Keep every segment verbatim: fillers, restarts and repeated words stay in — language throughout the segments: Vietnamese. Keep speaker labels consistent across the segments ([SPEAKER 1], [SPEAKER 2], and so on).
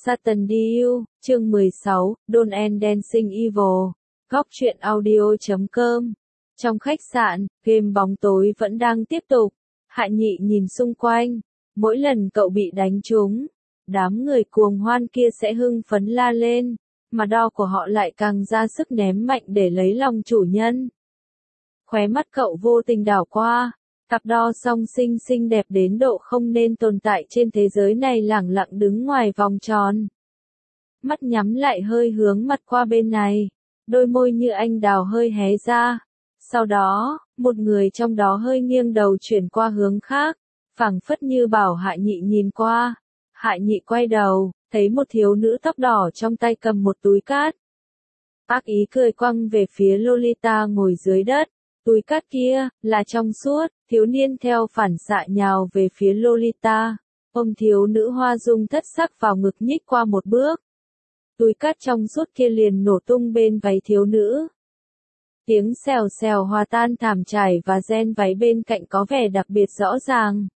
[SPEAKER 1] Satan Deal, chương mười sáu, Don't End Dancing Evil, góc truyện audio chấm com. Trong khách sạn, game bóng tối vẫn đang tiếp tục. Hạ Nhị nhìn xung quanh, mỗi lần cậu bị đánh trúng, đám người cuồng hoan kia sẽ hưng phấn la lên, mà đo của họ lại càng ra sức ném mạnh để lấy lòng chủ nhân. Khóe mắt cậu vô tình đảo qua, cặp đo song sinh xinh đẹp đến độ không nên tồn tại trên thế giới này lẳng lặng đứng ngoài vòng tròn. Mắt nhắm lại hơi hướng mặt qua bên này, đôi môi như anh đào hơi hé ra. Sau đó, một người trong đó hơi nghiêng đầu chuyển qua hướng khác, phảng phất như bảo Hạ Nhị nhìn qua. Hạ Nhị quay đầu, thấy một thiếu nữ tóc đỏ trong tay cầm một túi cát. Ác ý cười quăng về phía Lolita ngồi dưới đất. Túi cát kia, là trong suốt, thiếu niên theo phản xạ nhào về phía Lolita, ôm thiếu nữ hoa dung thất sắc vào ngực nhích qua một bước. Túi cát trong suốt kia liền nổ tung bên váy thiếu nữ. Tiếng xèo xèo hòa tan thảm trải và ren váy bên cạnh có vẻ đặc biệt rõ ràng.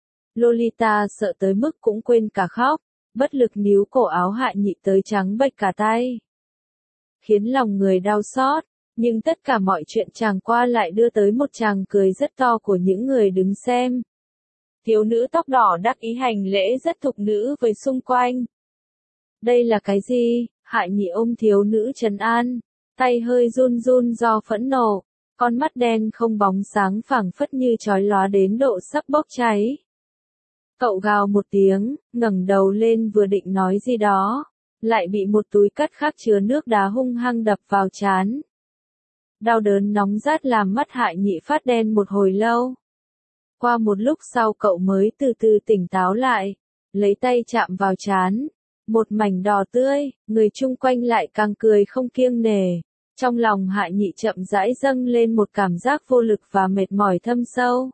[SPEAKER 1] Lolita sợ tới mức cũng quên cả khóc, bất lực níu cổ áo Hạ Nhị tới trắng bệch cả tay. Khiến lòng người đau xót. Nhưng tất cả mọi chuyện chàng qua lại đưa tới một tràng cười rất to của những người đứng xem. Thiếu nữ tóc đỏ đắc ý hành lễ rất thục nữ với xung quanh. Đây là cái gì? Hạ Nhị ôm thiếu nữ trấn an, tay hơi run run do phẫn nộ, con mắt đen không bóng sáng phảng phất như chói lóa đến độ sắp bốc cháy. Cậu gào một tiếng, ngẩng đầu lên vừa định nói gì đó, lại bị một túi cát khác chứa nước đá hung hăng đập vào trán. Đau đớn nóng rát làm mắt Hạ Nhị phát đen một hồi lâu. Qua một lúc sau cậu mới từ từ tỉnh táo lại, lấy tay chạm vào trán, một mảnh đỏ tươi, người chung quanh lại càng cười không kiêng nể. Trong lòng Hạ Nhị chậm rãi dâng lên một cảm giác vô lực và mệt mỏi thâm sâu.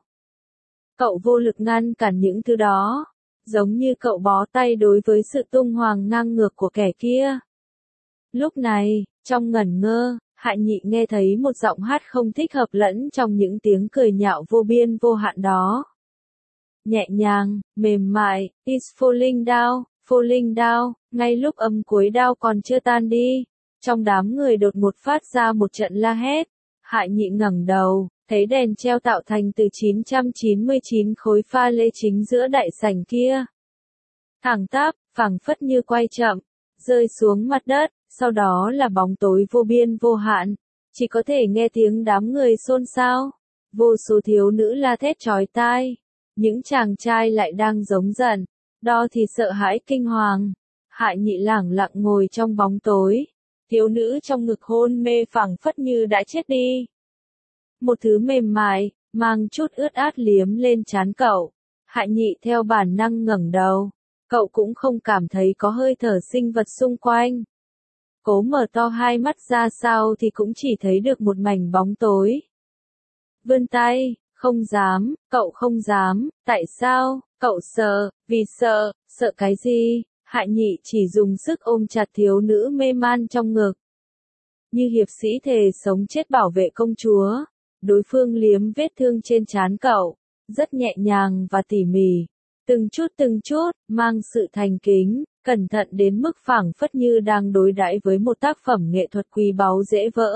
[SPEAKER 1] Cậu vô lực ngăn cản những thứ đó, giống như cậu bó tay đối với sự tung hoành ngang ngược của kẻ kia. Lúc này, trong ngẩn ngơ, Hạ Nhị nghe thấy một giọng hát không thích hợp lẫn trong những tiếng cười nhạo vô biên vô hạn đó. Nhẹ nhàng, mềm mại, is falling down, falling down, ngay lúc âm cuối đao còn chưa tan đi. Trong đám người đột ngột phát ra một trận la hét. Hạ Nhị ngẩng đầu, thấy đèn treo tạo thành từ chín trăm chín mươi chín khối pha lê chính giữa đại sảnh kia. Thẳng tắp, phảng phất như quay chậm, rơi xuống mặt đất. Sau đó là bóng tối vô biên vô hạn, chỉ có thể nghe tiếng đám người xôn xao, vô số thiếu nữ la thét chói tai, những chàng trai lại đang giống giận, đo thì sợ hãi kinh hoàng. Hạ Nhị lẳng lặng ngồi trong bóng tối, thiếu nữ trong ngực hôn mê phảng phất như đã chết đi. Một thứ mềm mại, mang chút ướt át liếm lên trán cậu, Hạ Nhị theo bản năng ngẩng đầu, cậu cũng không cảm thấy có hơi thở sinh vật xung quanh. Cố mở to hai mắt ra sao thì cũng chỉ thấy được một mảnh bóng tối. Vươn tay, không dám, cậu không dám, tại sao, cậu sợ, vì sợ, sợ cái gì? Hạ Nhị chỉ dùng sức ôm chặt thiếu nữ mê man trong ngực. Như hiệp sĩ thề sống chết bảo vệ công chúa, đối phương liếm vết thương trên trán cậu, rất nhẹ nhàng và tỉ mỉ, từng chút từng chút, mang sự thành kính. Cẩn thận đến mức phảng phất như đang đối đãi với một tác phẩm nghệ thuật quý báu dễ vỡ.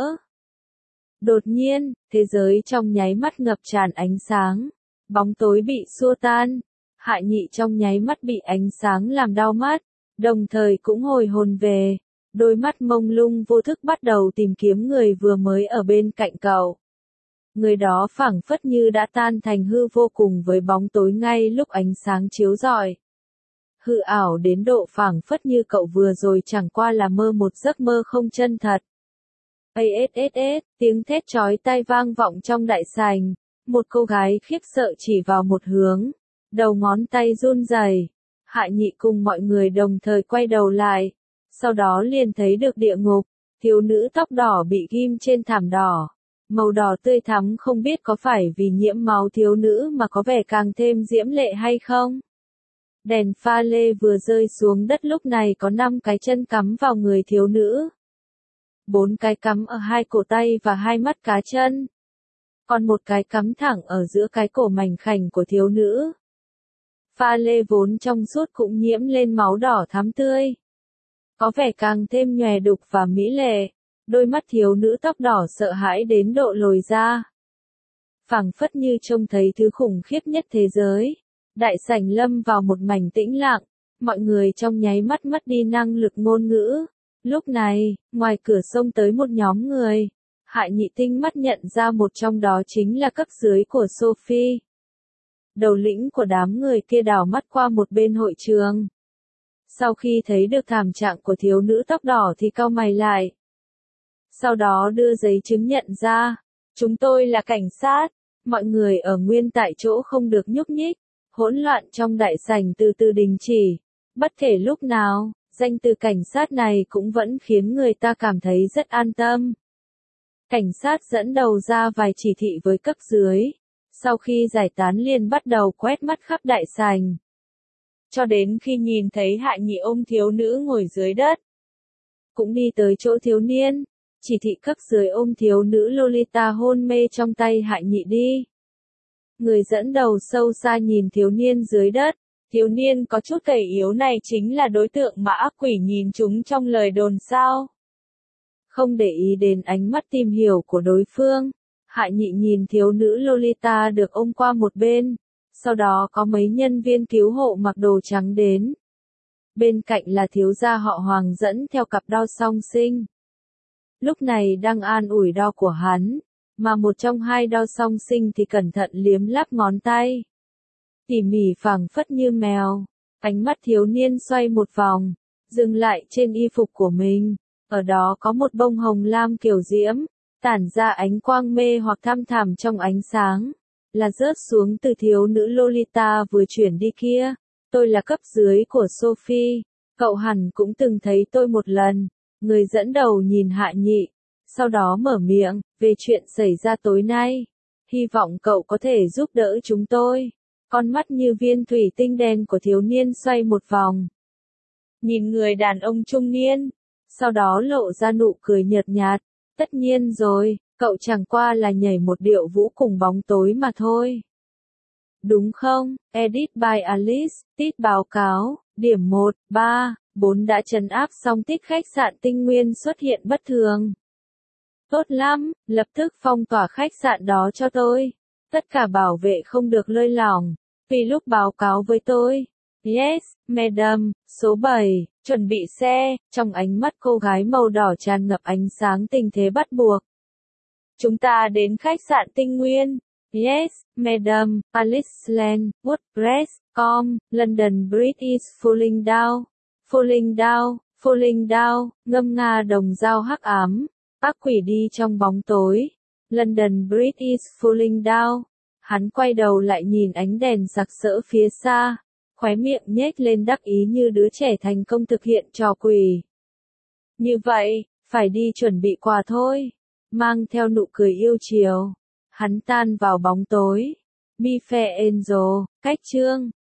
[SPEAKER 1] Đột nhiên, thế giới trong nháy mắt ngập tràn ánh sáng, bóng tối bị xua tan, Hạ Nhị trong nháy mắt bị ánh sáng làm đau mắt, đồng thời cũng hồi hồn về, đôi mắt mông lung vô thức bắt đầu tìm kiếm người vừa mới ở bên cạnh cậu. Người đó phảng phất như đã tan thành hư vô cùng với bóng tối ngay lúc ánh sáng chiếu rọi. Hư ảo đến độ phảng phất như cậu vừa rồi chẳng qua là mơ một giấc mơ không chân thật. Ass, tiếng thét chói tai vang vọng trong đại sảnh, một cô gái khiếp sợ chỉ vào một hướng, đầu ngón tay run rẩy. Hạ Nhị cùng mọi người đồng thời quay đầu lại, sau đó liền thấy được địa ngục, thiếu nữ tóc đỏ bị ghim trên thảm đỏ, màu đỏ tươi thắm không biết có phải vì nhiễm máu thiếu nữ mà có vẻ càng thêm diễm lệ hay không. Đèn pha lê vừa rơi xuống đất lúc này có năm cái chân cắm vào người thiếu nữ. Bốn cái cắm ở hai cổ tay và hai mắt cá chân. Còn một cái cắm thẳng ở giữa cái cổ mảnh khảnh của thiếu nữ. Pha lê vốn trong suốt cũng nhiễm lên máu đỏ thắm tươi. có vẻ càng thêm nhòe đục và mỹ lệ. Đôi mắt thiếu nữ tóc đỏ sợ hãi đến độ lồi ra. Phảng phất như trông thấy thứ khủng khiếp nhất thế giới. Đại sảnh lâm vào một mảnh tĩnh lặng, mọi người trong nháy mắt mất đi năng lực ngôn ngữ. Lúc này, ngoài cửa xông tới một nhóm người. Hại Nhị tinh mắt nhận ra một trong đó chính là cấp dưới của Sophie. Đầu lĩnh của đám người kia đảo mắt qua một bên hội trường. Sau khi thấy được thảm trạng của thiếu nữ tóc đỏ thì cau mày lại. Sau đó đưa giấy chứng nhận ra. Chúng tôi là cảnh sát. Mọi người ở nguyên tại chỗ không được nhúc nhích. Hỗn loạn trong đại sảnh từ từ đình chỉ. Bất kể lúc nào, danh từ cảnh sát này cũng vẫn khiến người ta cảm thấy rất an tâm. Cảnh sát dẫn đầu ra vài chỉ thị với cấp dưới. Sau khi giải tán liền bắt đầu quét mắt khắp đại sảnh. Cho đến khi nhìn thấy Hạ Nhị ôm thiếu nữ ngồi dưới đất. Cũng đi tới chỗ thiếu niên. Chỉ thị cấp dưới ôm thiếu nữ Lolita hôn mê trong tay Hạ Nhị đi. Người dẫn đầu sâu xa nhìn thiếu niên dưới đất. Thiếu niên có chút gầy yếu này chính là đối tượng mà ác quỷ nhìn chúng trong lời đồn sao. Không để ý đến ánh mắt tìm hiểu của đối phương. Hạ Nhị nhìn thiếu nữ Lolita được ôm qua một bên. Sau đó có mấy nhân viên cứu hộ mặc đồ trắng đến. Bên cạnh là thiếu gia họ Hoàng dẫn theo cặp đao song sinh. Lúc này đang an ủi đao của hắn. Mà một trong hai đao song sinh thì cẩn thận liếm láp ngón tay. Tỉ mỉ phảng phất như mèo. Ánh mắt thiếu niên xoay một vòng. Dừng lại trên y phục của mình. Ở đó có một bông hồng lam kiểu diễm. Tản ra ánh quang mê hoặc thăm thẳm trong ánh sáng. Là rớt xuống từ thiếu nữ Lolita vừa chuyển đi kia. Tôi là cấp dưới của Sophie. Cậu hẳn cũng từng thấy tôi một lần. Người dẫn đầu nhìn Hạ Nhị. Sau đó mở miệng, về chuyện xảy ra tối nay. Hy vọng cậu có thể giúp đỡ chúng tôi. Con mắt như viên thủy tinh đen của thiếu niên xoay một vòng. Nhìn người đàn ông trung niên. Sau đó lộ ra nụ cười nhợt nhạt. Tất nhiên rồi, cậu chẳng qua là nhảy một điệu vũ cùng bóng tối mà thôi. Đúng không? Edit by Alice, tít báo cáo, điểm một, ba, bốn đã trấn áp xong tít khách sạn Tinh Nguyên xuất hiện bất thường. Tốt lắm, lập tức phong tỏa khách sạn đó cho tôi. Tất cả bảo vệ không được lơi lỏng. Vì lúc báo cáo với tôi. Yes, madam, số bảy, chuẩn bị xe, trong ánh mắt cô gái màu đỏ tràn ngập ánh sáng tình thế bắt buộc. Chúng ta đến khách sạn Tinh Nguyên. Yes, madam, Alice Land, WordPress, com, London Bridge is falling down. Falling down, falling down, ngâm nga đồng dao hắc ám. Ác quỷ đi trong bóng tối. London Bridge is falling down. Hắn quay đầu lại nhìn ánh đèn sặc sỡ phía xa. Khóe miệng nhếch lên đắc ý như đứa trẻ thành công thực hiện trò quỷ. Như vậy, phải đi chuẩn bị quà thôi. Mang theo nụ cười yêu chiều. Hắn tan vào bóng tối. Mi Fair Angel, cách chương.